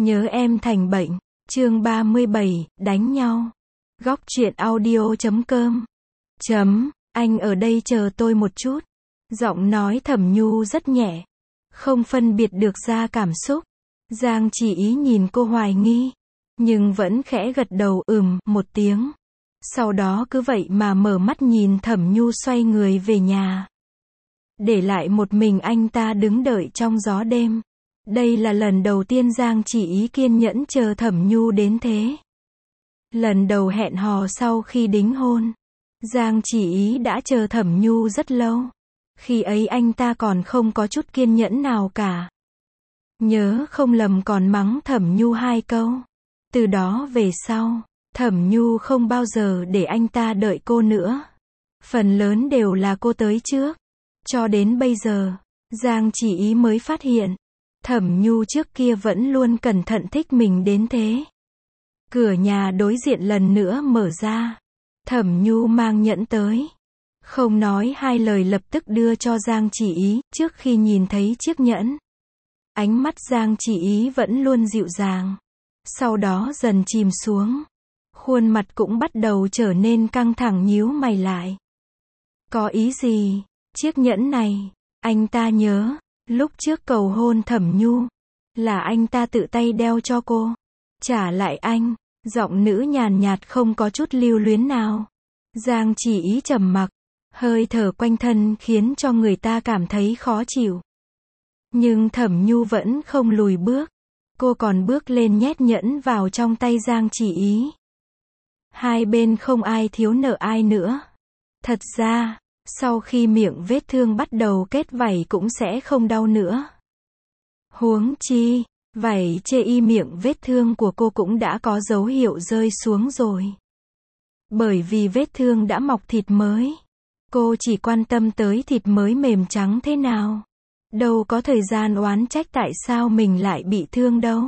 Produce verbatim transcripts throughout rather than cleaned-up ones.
Nhớ em thành bệnh. Chương ba mươi bảy, đánh nhau. Góc truyện audio chấm com. Chấm, anh ở đây chờ tôi một chút. Giọng nói Thẩm Nhu rất nhẹ, không phân biệt được ra cảm xúc. Giang Chỉ Ý nhìn cô hoài nghi, nhưng vẫn khẽ gật đầu ừm một tiếng. Sau đó cứ vậy mà mở mắt nhìn Thẩm Nhu xoay người về nhà. Để lại một mình anh ta đứng đợi trong gió đêm. Đây là lần đầu tiên Giang Chỉ Ý kiên nhẫn chờ Thẩm Nhu đến thế. Lần đầu hẹn hò sau khi đính hôn, Giang Chỉ Ý đã chờ Thẩm Nhu rất lâu. Khi ấy anh ta còn không có chút kiên nhẫn nào cả. Nhớ không lầm còn mắng Thẩm Nhu hai câu. Từ đó về sau, Thẩm Nhu không bao giờ để anh ta đợi cô nữa. Phần lớn đều là cô tới trước. Cho đến bây giờ, Giang Chỉ Ý mới phát hiện, Thẩm Nhu trước kia vẫn luôn cẩn thận thích mình đến thế. Cửa nhà đối diện lần nữa mở ra. Thẩm Nhu mang nhẫn tới. Không nói hai lời lập tức đưa cho Giang Chỉ Ý, trước khi nhìn thấy chiếc nhẫn. Ánh mắt Giang Chỉ Ý vẫn luôn dịu dàng. Sau đó dần chìm xuống. Khuôn mặt cũng bắt đầu trở nên căng thẳng nhíu mày lại. Có ý gì? Chiếc nhẫn này, anh ta nhớ, lúc trước cầu hôn Thẩm Nhu, là anh ta tự tay đeo cho cô. Trả lại anh, giọng nữ nhàn nhạt không có chút lưu luyến nào. Giang Chỉ Ý trầm mặc, hơi thở quanh thân khiến cho người ta cảm thấy khó chịu. Nhưng Thẩm Nhu vẫn không lùi bước. Cô còn bước lên nhét nhẫn vào trong tay Giang Chỉ Ý. Hai bên không ai thiếu nợ ai nữa. Thật ra, sau khi miệng vết thương bắt đầu kết vảy cũng sẽ không đau nữa. Huống chi, vảy chê y miệng vết thương của cô cũng đã có dấu hiệu rơi xuống rồi. Bởi vì vết thương đã mọc thịt mới. Cô chỉ quan tâm tới thịt mới mềm trắng thế nào. Đâu có thời gian oán trách tại sao mình lại bị thương đâu.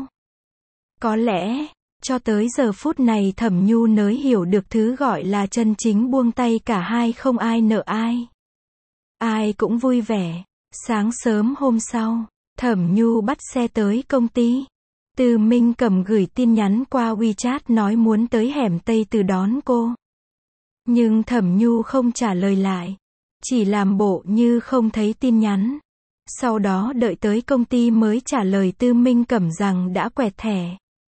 Có lẽ, cho tới giờ phút này Thẩm Nhu mới hiểu được thứ gọi là chân chính buông tay cả hai không ai nợ ai. Ai cũng vui vẻ. Sáng sớm hôm sau, Thẩm Nhu bắt xe tới công ty. Từ Minh Cẩm gửi tin nhắn qua WeChat nói muốn tới hẻm Tây Từ đón cô. Nhưng Thẩm Nhu không trả lời lại. Chỉ làm bộ như không thấy tin nhắn. Sau đó đợi tới công ty mới trả lời Tư Minh Cẩm rằng đã quẹt thẻ.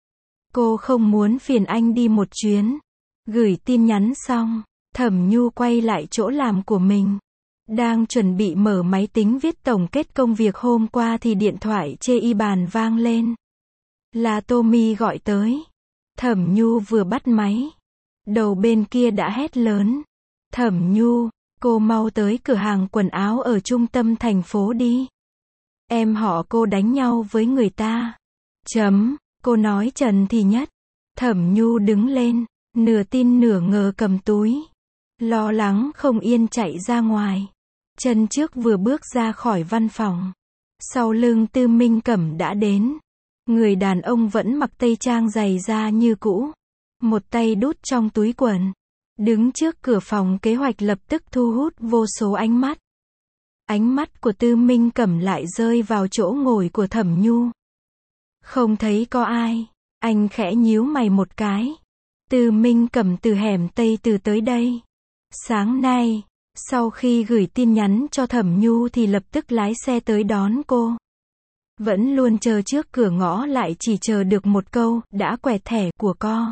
Cô không muốn phiền anh đi một chuyến. Gửi tin nhắn xong, Thẩm Nhu quay lại chỗ làm của mình. Đang chuẩn bị mở máy tính viết tổng kết công việc hôm qua thì điện thoại chê y bàn vang lên. Là Tommy gọi tới. Thẩm Nhu vừa bắt máy. Đầu bên kia đã hét lớn. Thẩm Nhu, cô mau tới cửa hàng quần áo ở trung tâm thành phố đi. Em họ cô đánh nhau với người ta. Chấm, cô nói Trần thì nhất. Thẩm Nhu đứng lên, nửa tin nửa ngờ cầm túi. Lo lắng không yên chạy ra ngoài. Chân trước vừa bước ra khỏi văn phòng. Sau lưng Tư Minh Cẩm đã đến. Người đàn ông vẫn mặc tây trang dày da như cũ. Một tay đút trong túi quần. Đứng trước cửa phòng kế hoạch lập tức thu hút vô số ánh mắt. Ánh mắt của Tư Minh Cẩm lại rơi vào chỗ ngồi của Thẩm Nhu. Không thấy có ai. Anh khẽ nhíu mày một cái. Tư Minh Cẩm từ hẻm Tây Từ tới đây. Sáng nay, sau khi gửi tin nhắn cho Thẩm Nhu thì lập tức lái xe tới đón cô. Vẫn luôn chờ trước cửa ngõ lại chỉ chờ được một câu, đã quẹt thẻ của co.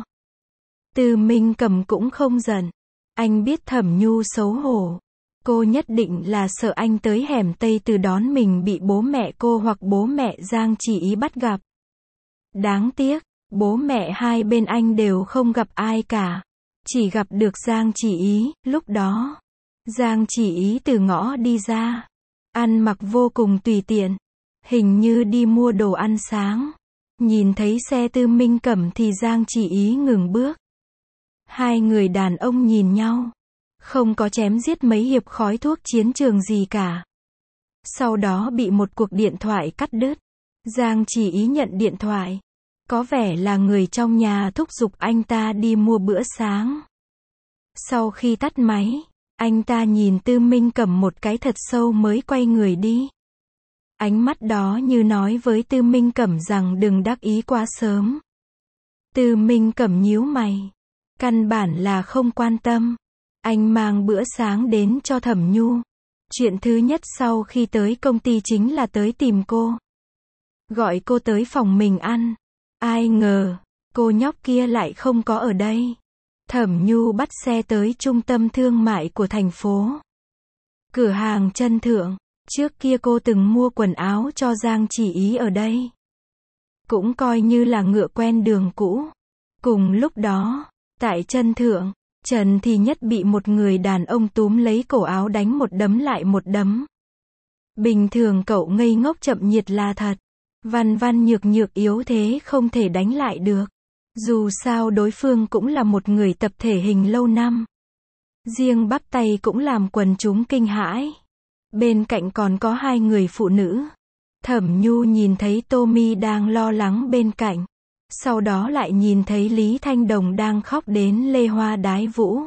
Tư Minh Cẩm cũng không giận. Anh biết Thẩm Nhu xấu hổ. Cô nhất định là sợ anh tới hẻm Tây Từ đón mình bị bố mẹ cô hoặc bố mẹ Giang Chỉ Ý bắt gặp. Đáng tiếc, bố mẹ hai bên anh đều không gặp ai cả. Chỉ gặp được Giang Chỉ Ý. Lúc đó, Giang Chỉ Ý từ ngõ đi ra. Ăn mặc vô cùng tùy tiện. Hình như đi mua đồ ăn sáng. Nhìn thấy xe Tư Minh Cẩm thì Giang Chỉ Ý ngừng bước. Hai người đàn ông nhìn nhau. Không có chém giết mấy hiệp khói thuốc chiến trường gì cả. Sau đó bị một cuộc điện thoại cắt đứt. Giang Chỉ Ý nhận điện thoại. Có vẻ là người trong nhà thúc giục anh ta đi mua bữa sáng. Sau khi tắt máy, anh ta nhìn Tư Minh Cẩm một cái thật sâu mới quay người đi. Ánh mắt đó như nói với Tư Minh Cẩm rằng đừng đắc ý quá sớm. Tư Minh Cẩm nhíu mày. Căn bản là không quan tâm. Anh mang bữa sáng đến cho Thẩm Nhu. Chuyện thứ nhất sau khi tới công ty chính là tới tìm cô. Gọi cô tới phòng mình ăn. Ai ngờ, cô nhóc kia lại không có ở đây. Thẩm Nhu bắt xe tới trung tâm thương mại của thành phố. Cửa hàng chân thượng. Trước kia cô từng mua quần áo cho Giang Chỉ Ý ở đây. Cũng coi như là ngựa quen đường cũ. Cùng lúc đó, tại chân thượng, Trần Thì Nhất bị một người đàn ông túm lấy cổ áo đánh một đấm lại một đấm. Bình thường cậu ngây ngốc chậm nhiệt là thật. Văn văn nhược nhược yếu thế không thể đánh lại được. Dù sao đối phương cũng là một người tập thể hình lâu năm. Riêng bắp tay cũng làm quần chúng kinh hãi. Bên cạnh còn có hai người phụ nữ. Thẩm Nhu nhìn thấy Tommy đang lo lắng bên cạnh. Sau đó lại nhìn thấy Lý Thanh Đồng đang khóc đến lê hoa đái vũ.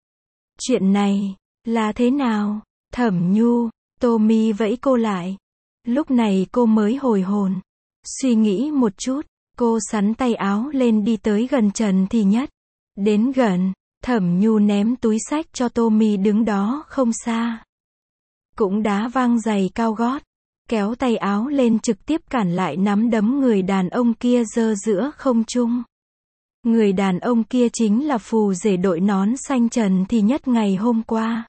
Chuyện này, là thế nào? Thẩm Nhu, Tommy vẫy cô lại. Lúc này cô mới hồi hồn. Suy nghĩ một chút, cô xắn tay áo lên đi tới gần Trần Thì Nhất. Đến gần, Thẩm Nhu ném túi xách cho Tommy đứng đó không xa. Cũng đá văng giày cao gót. Kéo tay áo lên trực tiếp cản lại nắm đấm người đàn ông kia giơ giữa không trung. Người đàn ông kia chính là phù rể đội nón xanh Trần Thì Nhất ngày hôm qua.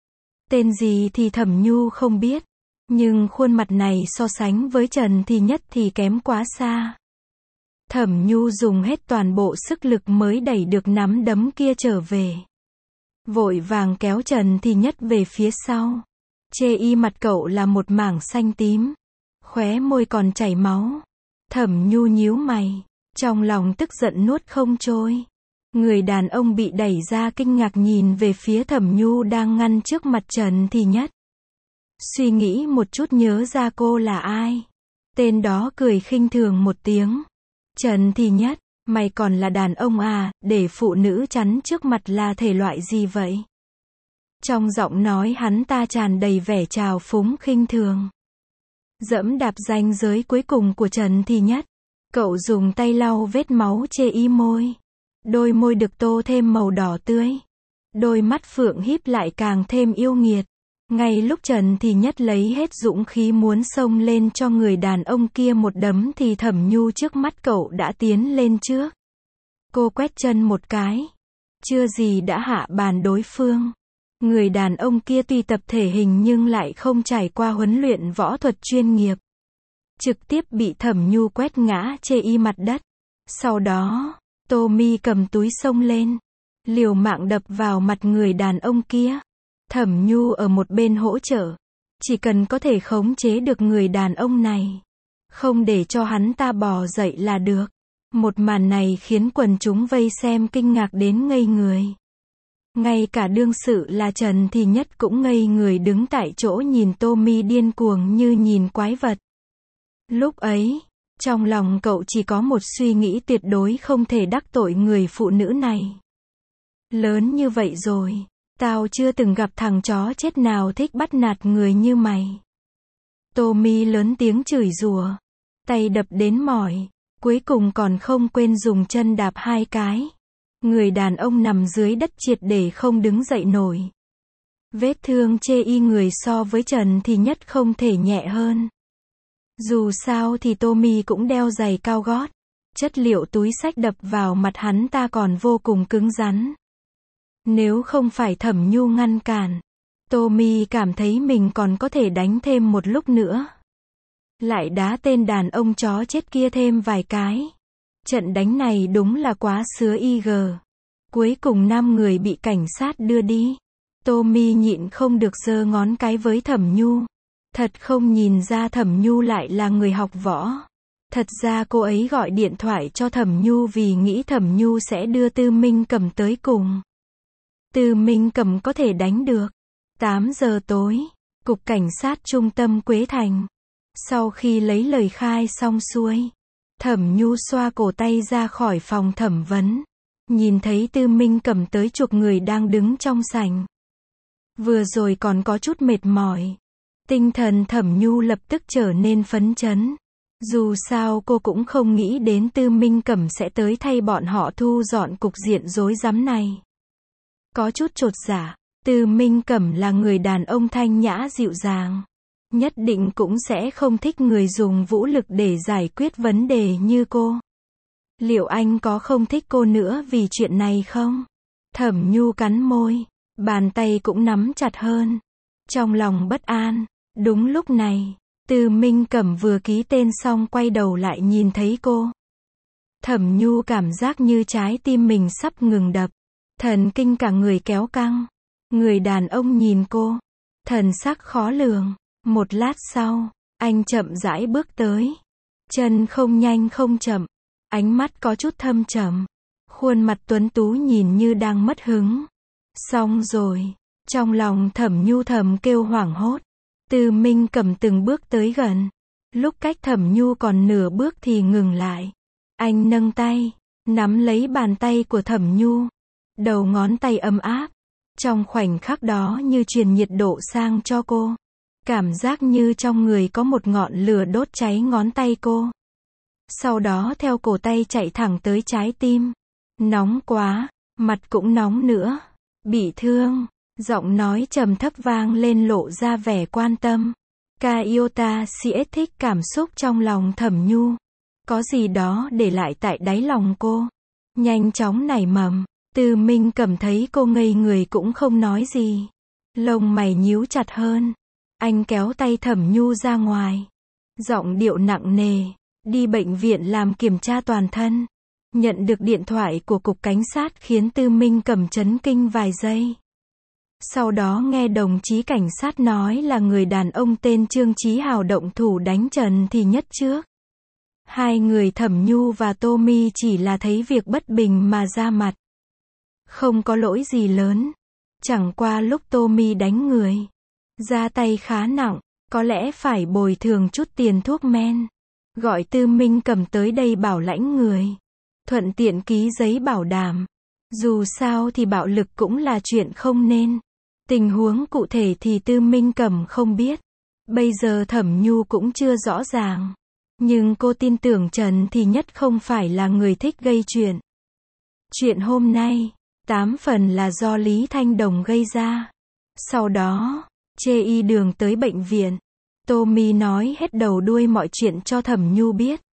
Tên gì thì Thẩm Nhu không biết. Nhưng khuôn mặt này so sánh với Trần Thì Nhất thì kém quá xa. Thẩm Nhu dùng hết toàn bộ sức lực mới đẩy được nắm đấm kia trở về. Vội vàng kéo Trần Thì Nhất về phía sau. Chê y mặt cậu là một mảng xanh tím. Khóe môi còn chảy máu. Thẩm Nhu nhíu mày. Trong lòng tức giận nuốt không trôi. Người đàn ông bị đẩy ra kinh ngạc nhìn về phía Thẩm Nhu đang ngăn trước mặt Trần Thì Nhất. Suy nghĩ một chút nhớ ra cô là ai. Tên đó cười khinh thường một tiếng. Trần Thì Nhất, mày còn là đàn ông à, để phụ nữ chắn trước mặt là thể loại gì vậy? Trong giọng nói hắn ta tràn đầy vẻ trào phúng khinh thường. Dẫm đạp ranh giới cuối cùng của Trần Thì Nhất. Cậu dùng tay lau vết máu chê y môi. Đôi môi được tô thêm màu đỏ tươi. Đôi mắt phượng híp lại càng thêm yêu nghiệt. Ngay lúc Trần Thì Nhất lấy hết dũng khí muốn xông lên cho người đàn ông kia một đấm thì Thẩm Nhu trước mắt cậu đã tiến lên trước. Cô quét chân một cái. Chưa gì đã hạ bàn đối phương. Người đàn ông kia tuy tập thể hình nhưng lại không trải qua huấn luyện võ thuật chuyên nghiệp. Trực tiếp bị Thẩm Nhu quét ngã chê y mặt đất. Sau đó, Tommy cầm túi xông lên. Liều mạng đập vào mặt người đàn ông kia. Thẩm Nhu ở một bên hỗ trợ. Chỉ cần có thể khống chế được người đàn ông này. Không để cho hắn ta bò dậy là được. Một màn này khiến quần chúng vây xem kinh ngạc đến ngây người. Ngay cả đương sự là Trần Thì Nhất cũng ngây người đứng tại chỗ nhìn Tommy điên cuồng như nhìn quái vật. Lúc ấy, trong lòng cậu chỉ có một suy nghĩ tuyệt đối không thể đắc tội người phụ nữ này. Lớn như vậy rồi, tao chưa từng gặp thằng chó chết nào thích bắt nạt người như mày. Tommy lớn tiếng chửi rủa, tay đập đến mỏi, cuối cùng còn không quên dùng chân đạp hai cái. Người đàn ông nằm dưới đất triệt để không đứng dậy nổi. Vết thương chê y người so với Trần Thì Nhất không thể nhẹ hơn. Dù sao thì Tommy cũng đeo giày cao gót. Chất liệu túi xách đập vào mặt hắn ta còn vô cùng cứng rắn. Nếu không phải Thẩm Nhu ngăn cản, Tommy cảm thấy mình còn có thể đánh thêm một lúc nữa. Lại đá tên đàn ông chó chết kia thêm vài cái. Trận đánh này đúng là quá sứa i giê. Cuối cùng năm người bị cảnh sát đưa đi. Tommy nhịn không được giơ ngón cái với Thẩm Nhu. Thật không nhìn ra Thẩm Nhu lại là người học võ. Thật ra cô ấy gọi điện thoại cho Thẩm Nhu vì nghĩ Thẩm Nhu sẽ đưa Tư Minh Cẩm tới cùng. Tư Minh Cẩm có thể đánh được. tám giờ tối, Cục Cảnh sát Trung tâm Quế Thành. Sau khi lấy lời khai xong xuôi, Thẩm Nhu xoa cổ tay ra khỏi phòng thẩm vấn. Nhìn thấy Tư Minh Cẩm tới chục người đang đứng trong sảnh. Vừa rồi còn có chút mệt mỏi. Tinh thần Thẩm Nhu lập tức trở nên phấn chấn. Dù sao cô cũng không nghĩ đến Tư Minh Cẩm sẽ tới thay bọn họ thu dọn cục diện rối rắm này. Có chút chột dạ, Tư Minh Cẩm là người đàn ông thanh nhã dịu dàng. Nhất định cũng sẽ không thích người dùng vũ lực để giải quyết vấn đề như cô. Liệu anh có không thích cô nữa vì chuyện này không? Thẩm Nhu cắn môi, bàn tay cũng nắm chặt hơn. Trong lòng bất an, đúng lúc này, Tư Minh Cẩm vừa ký tên xong quay đầu lại nhìn thấy cô. Thẩm Nhu cảm giác như trái tim mình sắp ngừng đập. Thần kinh cả người kéo căng. Người đàn ông nhìn cô. Thần sắc khó lường. Một lát sau, anh chậm rãi bước tới. Chân không nhanh không chậm. Ánh mắt có chút thâm trầm. Khuôn mặt tuấn tú nhìn như đang mất hứng. Xong rồi. Trong lòng Thẩm Nhu thầm kêu hoảng hốt. Tư Minh Cẩm từng bước tới gần. Lúc cách Thẩm Nhu còn nửa bước thì ngừng lại. Anh nâng tay, nắm lấy bàn tay của Thẩm Nhu. Đầu ngón tay ấm áp. Trong khoảnh khắc đó như truyền nhiệt độ sang cho cô. Cảm giác như trong người có một ngọn lửa đốt cháy ngón tay cô. Sau đó theo cổ tay chạy thẳng tới trái tim. Nóng quá, mặt cũng nóng nữa. Bị thương. Giọng nói trầm thấp vang lên lộ ra vẻ quan tâm. Kaiota siết thích cảm xúc trong lòng Thẩm Nhu. Có gì đó để lại tại đáy lòng cô. Nhanh chóng nảy mầm. Tư Minh Cẩm thấy cô ngây người cũng không nói gì. Lông mày nhíu chặt hơn. Anh kéo tay Thẩm Nhu ra ngoài. Giọng điệu nặng nề. Đi bệnh viện làm kiểm tra toàn thân. Nhận được điện thoại của cục cảnh sát khiến Tư Minh Cẩm chấn kinh vài giây. Sau đó nghe đồng chí cảnh sát nói là người đàn ông tên Trương Chí Hào động thủ đánh Trần Thì Nhất trước. Hai người Thẩm Nhu và Tommy chỉ là thấy việc bất bình mà ra mặt. Không có lỗi gì lớn. Chẳng qua lúc Tommy đánh người. Ra tay khá nặng. Có lẽ phải bồi thường chút tiền thuốc men. Gọi Tư Minh Cẩm tới đây bảo lãnh người. Thuận tiện ký giấy bảo đảm. Dù sao thì bạo lực cũng là chuyện không nên. Tình huống cụ thể thì Tư Minh Cẩm không biết. Bây giờ Thẩm Nhu cũng chưa rõ ràng. Nhưng cô tin tưởng Trần Thì Nhất không phải là người thích gây chuyện. Chuyện hôm nay, tám phần là do Lý Thanh Đồng gây ra. Sau đó, chê y đường tới bệnh viện. Tommy nói hết đầu đuôi mọi chuyện cho Thẩm Nhu biết.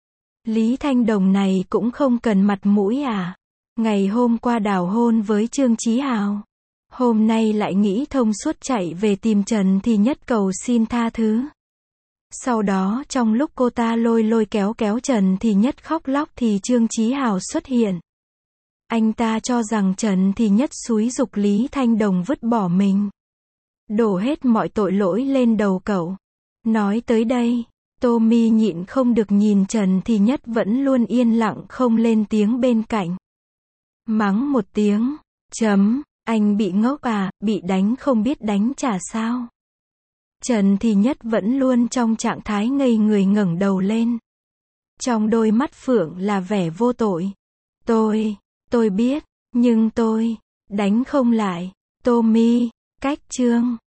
Lý Thanh Đồng này cũng không cần mặt mũi à. Ngày hôm qua đào hôn với Trương Chí Hào. Hôm nay lại nghĩ thông suốt chạy về tìm Trần Thì Nhất cầu xin tha thứ. Sau đó trong lúc cô ta lôi lôi kéo kéo Trần Thì Nhất khóc lóc thì Trương Chí Hào xuất hiện. Anh ta cho rằng Trần Thì Nhất xúi giục Lý Thanh Đồng vứt bỏ mình. Đổ hết mọi tội lỗi lên đầu cậu. Nói tới đây, Tommy nhịn không được nhìn Trần Thì Nhất vẫn luôn yên lặng không lên tiếng bên cạnh. Mắng một tiếng, chấm, anh bị ngốc à, bị đánh không biết đánh trả sao. Trần Thì Nhất vẫn luôn trong trạng thái ngây người ngẩng đầu lên. Trong đôi mắt phượng là vẻ vô tội. Tôi, tôi biết, nhưng tôi, đánh không lại. Tommy, cách chương.